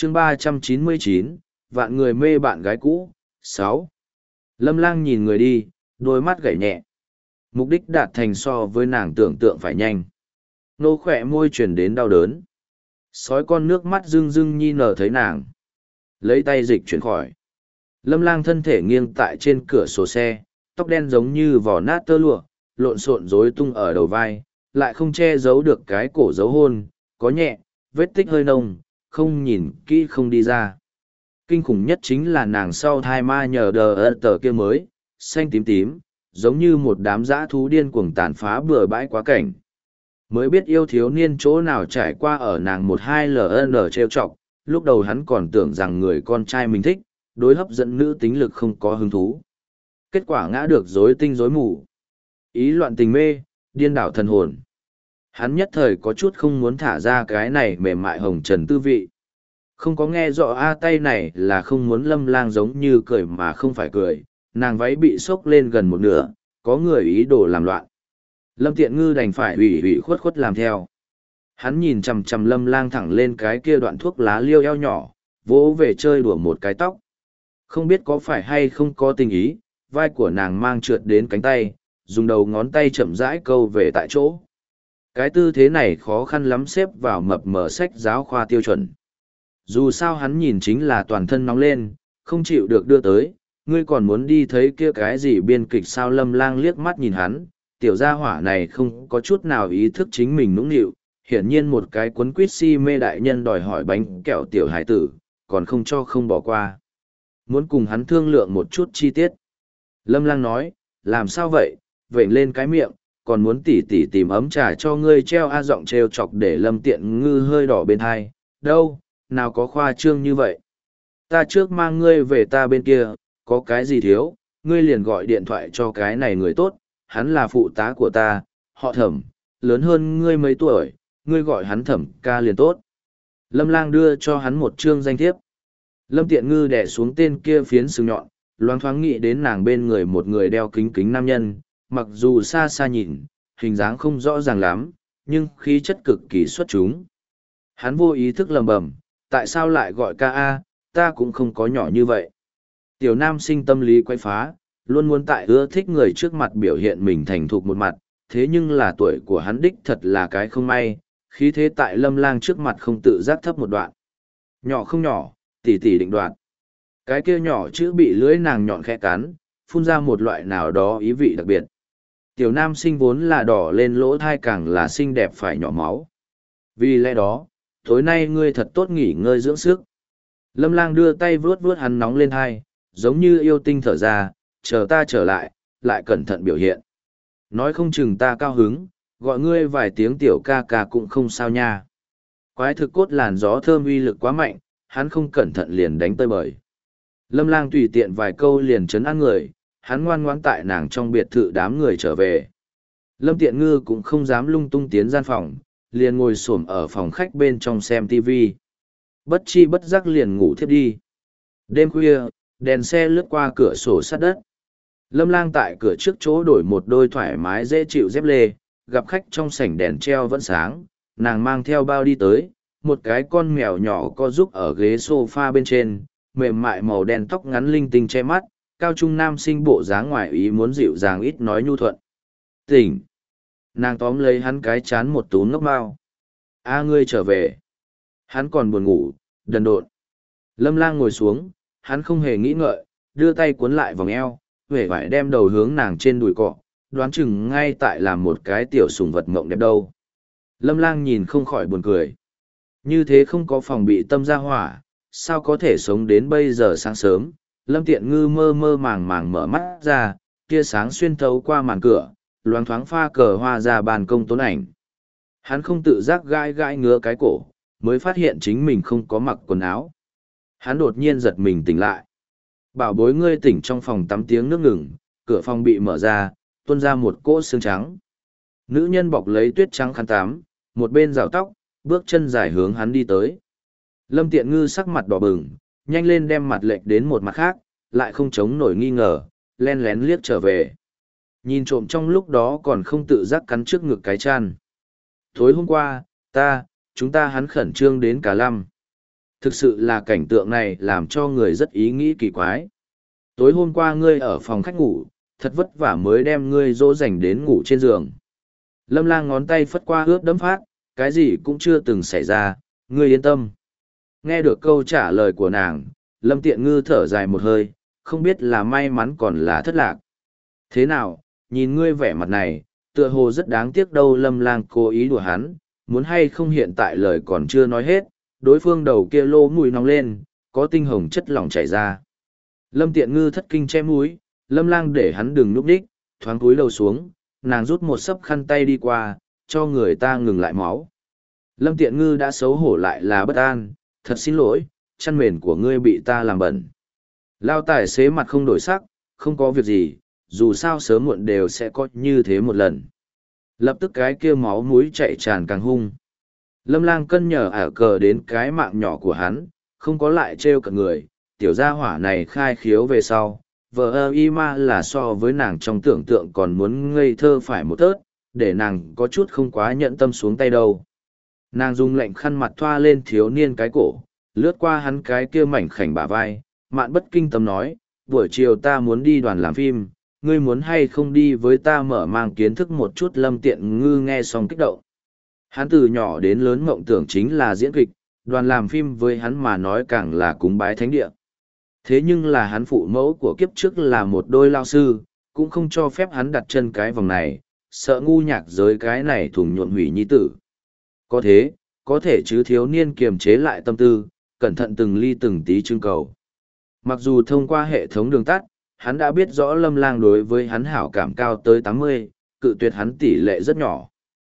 chương 399, vạn người mê bạn gái cũ. 6. Lâm Lang nhìn người đi, đôi mắt gảy nhẹ. Mục đích đạt thành so với nàng tưởng tượng phải nhanh. Nô khỏe môi chuyển đến đau đớn. Sói con nước mắt rưng rưng nhi nở thấy nàng. Lấy tay dịch chuyển khỏi. Lâm Lang thân thể nghiêng tại trên cửa sổ xe, tóc đen giống như vỏ nát tơ lụa, lộn xộn rối tung ở đầu vai, lại không che giấu được cái cổ dấu hôn, có nhẹ, vết tích hơi nông, không nhìn kỹ không đi ra. Kinh khủng nhất chính là nàng sau thai ma nhờ đờ tờ kia mới, xanh tím tím, giống như một đám dã thú điên cuồng tàn phá bừa bãi quá cảnh. Mới biết yêu thiếu niên chỗ nào trải qua ở nàng 12LN trêu chọc, lúc đầu hắn còn tưởng rằng người con trai mình thích, đối hấp dẫn nữ tính lực không có hứng thú. Kết quả ngã được rối tinh rối mù. Ý loạn tình mê, điên đảo thần hồn. Hắn nhất thời có chút không muốn thả ra cái này mềm mại hồng trần tư vị. Không có nghe rõ tay này là không muốn Lâm Lang giống như cười mà không phải cười, nàng váy bị xốc lên gần một nửa, có người ý đồ làm loạn. Lâm Tiện Ngư đành phải ủy khuất khuất làm theo. Hắn nhìn chằm chằm Lâm Lang thẳng lên cái kia đoạn thuốc lá liêu eo nhỏ, vỗ về chơi đùa một cái tóc. Không biết có phải hay không có tình ý, vai của nàng mang trượt đến cánh tay, dùng đầu ngón tay chậm rãi câu về tại chỗ. Cái tư thế này khó khăn lắm xếp vào mập mờ sách giáo khoa tiêu chuẩn. Dù sao hắn nhìn chính là toàn thân nóng lên, không chịu được đưa tới, ngươi còn muốn đi thấy kia cái gì biên kịch sao. Lâm Lang liếc mắt nhìn hắn, tiểu gia hỏa này không có chút nào ý thức chính mình nũng nịu, hiển nhiên một cái quấn quýt si mê đại nhân đòi hỏi bánh kẹo tiểu hải tử, còn không cho không bỏ qua. Muốn cùng hắn thương lượng một chút chi tiết. Lâm Lang nói, làm sao vậy, vểnh lên cái miệng, còn muốn tỉ tỉ tìm ấm trà cho ngươi treo giọng trêu chọc để Lâm Tiện Ngư hơi đỏ bên hai. Đâu, nào có khoa trương như vậy. Ta trước mang ngươi về ta bên kia, có cái gì thiếu, ngươi liền gọi điện thoại cho cái này người tốt, hắn là phụ tá của ta, họ Thẩm, lớn hơn ngươi mấy tuổi, ngươi gọi hắn Thẩm ca liền tốt. Lâm Lang đưa cho hắn một chương danh thiếp. Lâm Tiện Ngư đè xuống tên kia phiến sừng nhọn, loáng thoáng nghĩ đến nàng bên người một người đeo kính kính nam nhân, mặc dù xa xa nhìn, hình dáng không rõ ràng lắm, nhưng khí chất cực kỳ xuất chúng. Hắn vô ý thức lầm bầm, tại sao lại gọi ca a, ta cũng không có nhỏ như vậy. Tiểu nam sinh tâm lý quay phá, luôn muốn tại ưa thích người trước mặt biểu hiện mình thành thục một mặt, thế nhưng là tuổi của hắn đích thật là cái không may, khí thế tại Lâm Lang trước mặt không tự giác thấp một đoạn. Nhỏ không nhỏ, tỉ tỉ định đoạt. Cái kia nhỏ chữ bị lưỡi nàng nhọn khẽ cắn, phun ra một loại nào đó ý vị đặc biệt. Tiểu nam sinh vốn là đỏ lên lỗ thai càng là xinh đẹp phải nhỏ máu. Vì lẽ đó, tối nay ngươi thật tốt nghỉ ngơi dưỡng sức. Lâm Lang đưa tay vuốt vuốt hắn nóng lên thai, giống như yêu tinh thở ra, chờ ta trở lại, lại cẩn thận biểu hiện. Nói không chừng ta cao hứng, gọi ngươi vài tiếng tiểu ca ca cũng không sao nha. Quái thực cốt làn gió thơm uy lực quá mạnh, hắn không cẩn thận liền đánh tơi bời. Lâm Lang tùy tiện vài câu liền trấn an người, hắn ngoan ngoãn tại nàng trong biệt thự đám người trở về. Lâm Tiện Ngư cũng không dám lung tung tiến gian phòng, liền ngồi xổm ở phòng khách bên trong xem TV. Bất chi bất giác liền ngủ thiếp đi. Đêm khuya, đèn xe lướt qua cửa sổ sát đất. Lâm Lang tại cửa trước chỗ đổi một đôi thoải mái dễ chịu dép lê, gặp khách trong sảnh đèn treo vẫn sáng, nàng mang theo bao đi tới, một cái con mèo nhỏ co giúp ở ghế sofa bên trên, mềm mại màu đen tóc ngắn linh tinh che mắt, cao trung nam sinh bộ dáng ngoài ý muốn dịu dàng ít nói nhu thuận. Tỉnh! Nàng tóm lấy hắn cái chán một túm ngốc bao. A ngươi trở về. Hắn còn buồn ngủ, đần độn. Lâm Lang ngồi xuống, hắn không hề nghĩ ngợi, đưa tay cuốn lại vòng eo, huệ vải đem đầu hướng nàng trên đùi cọ, đoán chừng ngay tại làm một cái tiểu sủng vật mộng đẹp đâu. Lâm Lang nhìn không khỏi buồn cười. Như thế không có phòng bị tâm ra hỏa, sao có thể sống đến bây giờ sáng sớm. Lâm Tiện Ngư mơ mơ màng màng mở mắt ra, tia sáng xuyên thấu qua màn cửa, loáng thoáng pha cờ hoa ra ban công tốn ảnh. Hắn không tự giác gãi gãi ngứa cái cổ, mới phát hiện chính mình không có mặc quần áo. Hắn đột nhiên giật mình tỉnh lại. Bảo bối ngươi tỉnh trong phòng tắm tiếng nước ngừng, cửa phòng bị mở ra, tuôn ra một cỗ xương trắng. Nữ nhân bọc lấy tuyết trắng khăn tắm, một bên rào tóc, bước chân dài hướng hắn đi tới. Lâm Tiện Ngư sắc mặt đỏ bừng, nhanh lên đem mặt lệch đến một mặt khác, lại không chống nổi nghi ngờ, len lén liếc trở về. Nhìn trộm trong lúc đó còn không tự giác cắn trước ngực cái chăn. Tối hôm qua, chúng ta hắn khẩn trương đến cả lăm. Thực sự là cảnh tượng này làm cho người rất ý nghĩ kỳ quái. Tối hôm qua ngươi ở phòng khách ngủ, thật vất vả mới đem ngươi dỗ dành đến ngủ trên giường. Lâm Lang ngón tay phất qua ướt đẫm phát, cái gì cũng chưa từng xảy ra, ngươi yên tâm. Nghe được câu trả lời của nàng, Lâm Tiện Ngư thở dài một hơi, không biết là may mắn còn là thất lạc. Thế nào, nhìn ngươi vẻ mặt này, tựa hồ rất đáng tiếc đâu. Lâm Lang cố ý đùa hắn, muốn hay không hiện tại lời còn chưa nói hết, đối phương đầu kia lô mùi nóng lên, có tinh hồng chất lỏng chảy ra. Lâm Tiện Ngư thất kinh che mũi, Lâm Lang để hắn đừng núp đích, thoáng cúi đầu xuống, nàng rút một sấp khăn tay đi qua, cho người ta ngừng lại máu. Lâm Tiện Ngư đã xấu hổ lại là bất an, thật xin lỗi, chăn mền của ngươi bị ta làm bẩn. Lao tài xế mặt không đổi sắc, không có việc gì, dù sao sớm muộn đều sẽ có như thế một lần. Lập tức cái kia máu mũi chạy tràn càng hung. Lâm Lang cân nhờ ả cờ đến cái mạng nhỏ của hắn, không có lại trêu cả người, tiểu gia hỏa này khai khiếu về sau. Vợ ơ y ma là so với nàng trong tưởng tượng còn muốn ngây thơ phải một tớt, để nàng có chút không quá nhận tâm xuống tay đâu. Nàng dùng lệnh khăn mặt thoa lên thiếu niên cái cổ, lướt qua hắn cái kia mảnh khảnh bả vai, mạn bất kinh tâm nói, buổi chiều ta muốn đi đoàn làm phim, ngươi muốn hay không đi với ta mở mang kiến thức một chút. Lâm Tiện Ngư nghe xong kích động. Hắn từ nhỏ đến lớn mộng tưởng chính là diễn kịch, đoàn làm phim với hắn mà nói càng là cúng bái thánh địa. Thế nhưng là hắn phụ mẫu của kiếp trước là một đôi lao sư, cũng không cho phép hắn đặt chân cái vòng này, sợ ngu nhạc giới cái này thùng nhuộn hủy nhi tử. Có thế, có thể chứ thiếu niên kiềm chế lại tâm tư, cẩn thận từng ly từng tí trưng cầu. Mặc dù thông qua hệ thống đường tắt, hắn đã biết rõ Lâm Lang đối với hắn hảo cảm cao tới 80, cự tuyệt hắn tỷ lệ rất nhỏ.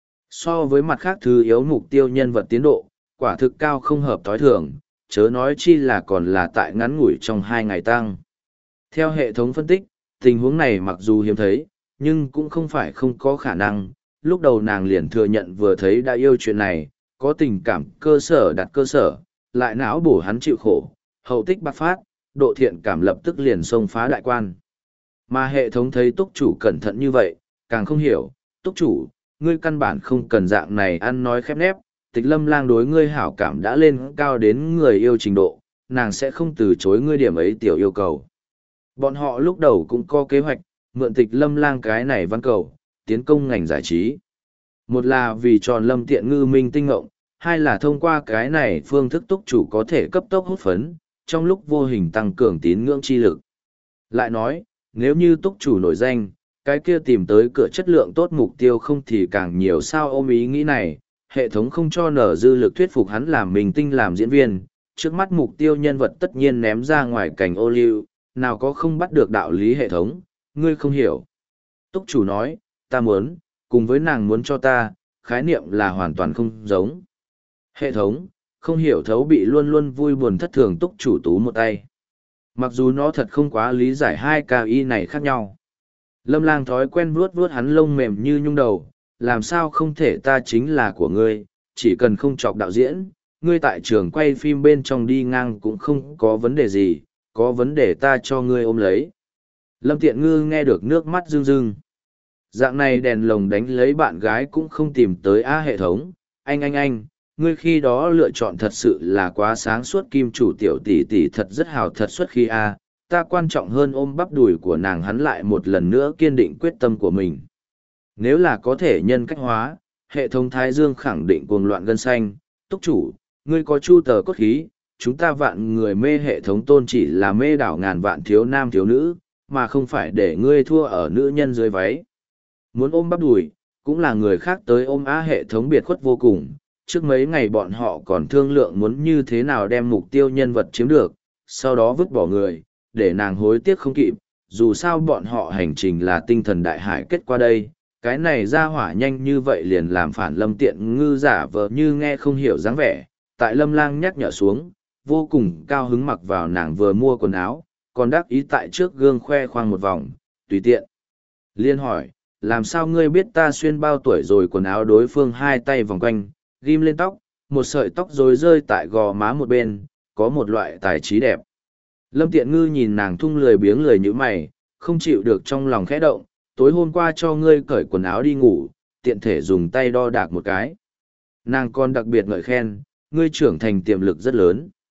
So với mặt khác thứ yếu mục tiêu nhân vật tiến độ, quả thực cao không hợp thói thường, chớ nói chi là còn là tại ngắn ngủi trong 2 ngày tăng. Theo hệ thống phân tích, tình huống này mặc dù hiếm thấy, nhưng cũng không phải không có khả năng. Lúc đầu nàng liền thừa nhận vừa thấy đã yêu chuyện này, có tình cảm cơ sở đặt cơ sở, lại não bổ hắn chịu khổ, hậu tích bạc phát, độ thiện cảm lập tức liền xông phá đại quan. Mà hệ thống thấy túc chủ cẩn thận như vậy, càng không hiểu, túc chủ, ngươi căn bản không cần dạng này ăn nói khép nép, Tịch Lâm Lang đối ngươi hảo cảm đã lên cao đến người yêu trình độ, nàng sẽ không từ chối ngươi điểm ấy tiểu yêu cầu. Bọn họ lúc đầu cũng có kế hoạch, mượn Tịch Lâm Lang cái này văn cầu, tiến công ngành giải trí. Một là vì tròn Lâm Tiện Ngư minh tinh ngộng, hai là thông qua cái này phương thức túc chủ có thể cấp tốc hút phấn, trong lúc vô hình tăng cường tín ngưỡng chi lực. Lại nói, nếu như túc chủ nổi danh, cái kia tìm tới cửa chất lượng tốt mục tiêu không thì càng nhiều sao. Ôm ý nghĩ này, hệ thống không cho nở dư lực thuyết phục hắn làm mình tinh làm diễn viên, trước mắt mục tiêu nhân vật tất nhiên ném ra ngoài cảnh ô liu, nào có không bắt được đạo lý hệ thống, ngươi không hiểu. Túc chủ nói, ta muốn, cùng với nàng muốn cho ta, khái niệm là hoàn toàn không giống. Hệ thống, không hiểu thấu bị luôn luôn vui buồn thất thường túc chủ tú một tay. Mặc dù nó thật không quá lý giải hai ca y này khác nhau. Lâm Lang thói quen vuốt vuốt hắn lông mềm như nhung đầu, làm sao không thể, ta chính là của ngươi, chỉ cần không chọc đạo diễn, ngươi tại trường quay phim bên trong đi ngang cũng không có vấn đề gì, có vấn đề ta cho ngươi ôm lấy. Lâm Tiện Ngư nghe được nước mắt rưng rưng. Dạng này đèn lồng đánh lấy bạn gái cũng không tìm tới hệ thống, anh, ngươi khi đó lựa chọn thật sự là quá sáng suốt. Kim chủ tiểu tỷ tỷ thật rất hào thật xuất khi ta quan trọng hơn ôm bắp đùi của nàng. Hắn lại một lần nữa kiên định quyết tâm của mình. Nếu là có thể nhân cách hóa, hệ thống Thái Dương khẳng định cuồng loạn gân xanh. Túc chủ, ngươi có chu tờ cốt khí, chúng ta vạn người mê hệ thống tôn chỉ là mê đảo ngàn vạn thiếu nam thiếu nữ, mà không phải để ngươi thua ở nữ nhân dưới váy. Muốn ôm bắp đùi, cũng là người khác tới ôm hệ thống biệt khuất vô cùng. Trước mấy ngày bọn họ còn thương lượng muốn như thế nào đem mục tiêu nhân vật chiếm được, sau đó vứt bỏ người, để nàng hối tiếc không kịp. Dù sao bọn họ hành trình là tinh thần đại hải kết qua đây, cái này ra hỏa nhanh như vậy liền làm phản. Lâm Tiện Ngư giả vờ như nghe không hiểu dáng vẻ, tại Lâm Lang nhắc nhở xuống, vô cùng cao hứng mặc vào nàng vừa mua quần áo, còn đắc ý tại trước gương khoe khoang một vòng, tùy tiện. Liên hỏi, làm sao ngươi biết ta xuyên bao tuổi rồi? Quần áo đối phương hai tay vòng quanh, ghim lên tóc, một sợi tóc rối rơi tại gò má một bên, có một loại tài trí đẹp. Lâm Tiện Ngư nhìn nàng thung lười biếng lười như mày, không chịu được trong lòng khẽ động, tối hôm qua cho ngươi cởi quần áo đi ngủ, tiện thể dùng tay đo đạc một cái. Nàng còn đặc biệt ngợi khen, ngươi trưởng thành tiềm lực rất lớn.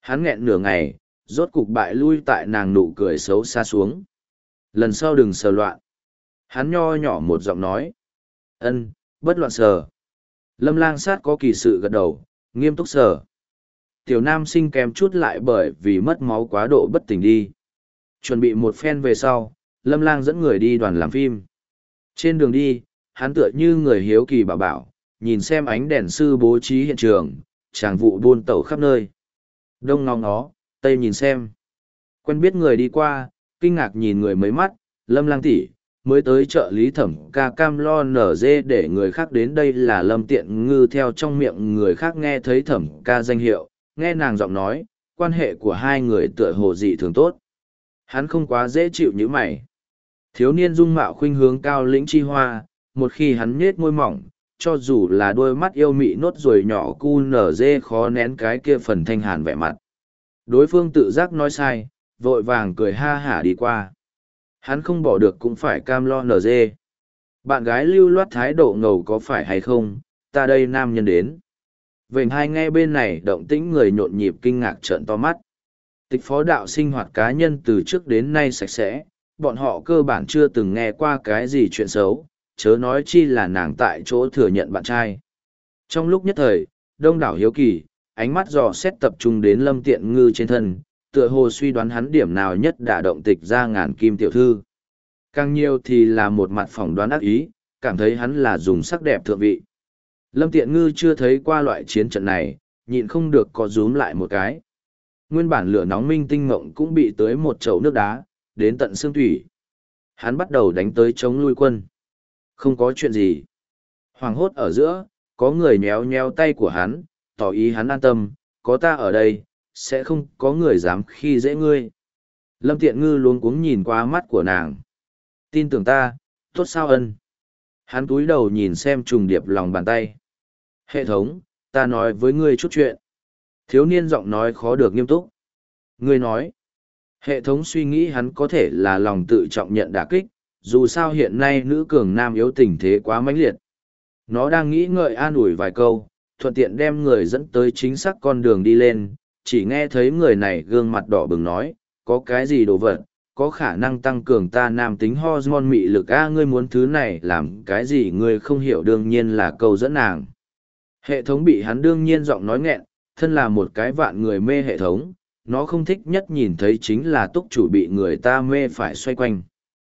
Hắn nghẹn nửa ngày, rốt cục bại lui tại nàng nụ cười xấu xa xuống. Lần sau đừng sờ loạn. Hắn nho nhỏ một giọng nói. Ân, bất loạn sờ. Lâm Lang Sát có kỳ sự gật đầu, nghiêm túc sờ. Tiểu nam sinh kém chút lại bởi vì mất máu quá độ bất tỉnh đi. Chuẩn bị một phen về sau, Lâm Lang dẫn người đi đoàn làm phim. Trên đường đi, hắn tựa như người hiếu kỳ bảo bảo, nhìn xem ánh đèn sư bố trí hiện trường, tràng vụ buôn tẩu khắp nơi. Đông ngóng nó, tây nhìn xem. Quen biết người đi qua, kinh ngạc nhìn người mấy mắt, Lâm Lang tỷ mới tới trợ lý thẩm ca cam lo nở dê để người khác đến đây là Lâm Tiện Ngư theo trong miệng người khác nghe thấy thẩm ca danh hiệu, nghe nàng giọng nói, quan hệ của hai người tựa hồ dị thường tốt. Hắn không quá dễ chịu như mày. Thiếu niên dung mạo khuynh hướng cao lĩnh chi hoa, một khi hắn nhết môi mỏng, cho dù là đôi mắt yêu mị nốt ruồi nhỏ cu nở dê khó nén cái kia phần thanh hàn vẻ mặt. Đối phương tự giác nói sai, vội vàng cười ha hả đi qua. Hắn không bỏ được cũng phải cam lo nở dê. Bạn gái lưu loát thái độ ngầu có phải hay không, ta đây nam nhân đến. Vệnh hai nghe bên này động tĩnh người nhộn nhịp kinh ngạc trợn to mắt. Tịch phó đạo sinh hoạt cá nhân từ trước đến nay sạch sẽ, bọn họ cơ bản chưa từng nghe qua cái gì chuyện xấu, chớ nói chi là nàng tại chỗ thừa nhận bạn trai. Trong lúc nhất thời, đông đảo hiếu kỳ, ánh mắt dò xét tập trung đến Lâm Tiện Ngư trên thân, tựa hồ suy đoán hắn điểm nào nhất đả động tịch ra ngàn kim tiểu thư. Càng nhiều thì là một mặt phỏng đoán ác ý, cảm thấy hắn là dùng sắc đẹp thượng vị. Lâm Tiện Ngư chưa thấy qua loại chiến trận này, nhịn không được có rúm lại một cái. Nguyên bản lửa nóng minh tinh mộng cũng bị tới một chậu nước đá, đến tận xương thủy. Hắn bắt đầu đánh tới chống lui quân. Không có chuyện gì. Hoàng hốt ở giữa, có người nhéo nhéo tay của hắn, tỏ ý hắn an tâm, có ta ở đây, sẽ không có người dám khi dễ ngươi. Lâm Tiện Ngư luống cuống nhìn qua mắt của nàng. Tin tưởng ta, tốt sao ân. Hắn cúi đầu nhìn xem trùng điệp lòng bàn tay. Hệ thống, ta nói với ngươi chút chuyện. Thiếu niên giọng nói khó được nghiêm túc. Ngươi nói. Hệ thống suy nghĩ hắn có thể là lòng tự trọng nhận đả kích, dù sao hiện nay nữ cường nam yếu tình thế quá mãnh liệt. Nó đang nghĩ ngợi an ủi vài câu, thuận tiện đem người dẫn tới chính xác con đường đi lên, chỉ nghe thấy người này gương mặt đỏ bừng nói, có cái gì đồ vật, có khả năng tăng cường ta nam tính hormone mị lực ngươi muốn thứ này làm cái gì ngươi không hiểu đương nhiên là câu dẫn nàng. Hệ thống bị hắn đương nhiên giọng nói nghẹn, thân là một cái vạn người mê hệ thống, nó không thích nhất nhìn thấy chính là túc chủ bị người ta mê phải xoay quanh.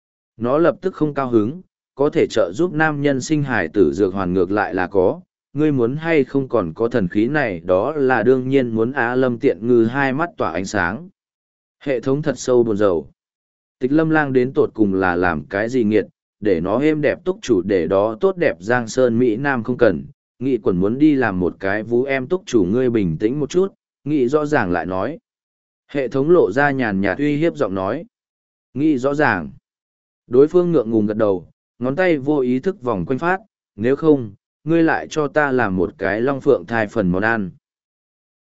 Nó lập tức không cao hứng, có thể trợ giúp nam nhân sinh hài tử dược hoàn ngược lại là có, ngươi muốn hay không còn có thần khí này đó là đương nhiên muốn. Lâm Tiện Ngư hai mắt tỏa ánh sáng. Hệ thống thật sâu buồn rầu. Tịch Lâm Lang đến tột cùng là làm cái gì nghiệt, để nó êm đẹp túc chủ để đó tốt đẹp Giang Sơn Mỹ Nam không cần, nghị quần muốn đi làm một cái vú em túc chủ ngươi bình tĩnh một chút, nghị rõ ràng lại nói. Hệ thống lộ ra nhàn nhạt uy hiếp giọng nói. Nghị rõ ràng. Đối phương ngượng ngùng gật đầu, ngón tay vô ý thức vòng quanh phát, nếu không, ngươi lại cho ta làm một cái long phượng thai phần món ăn.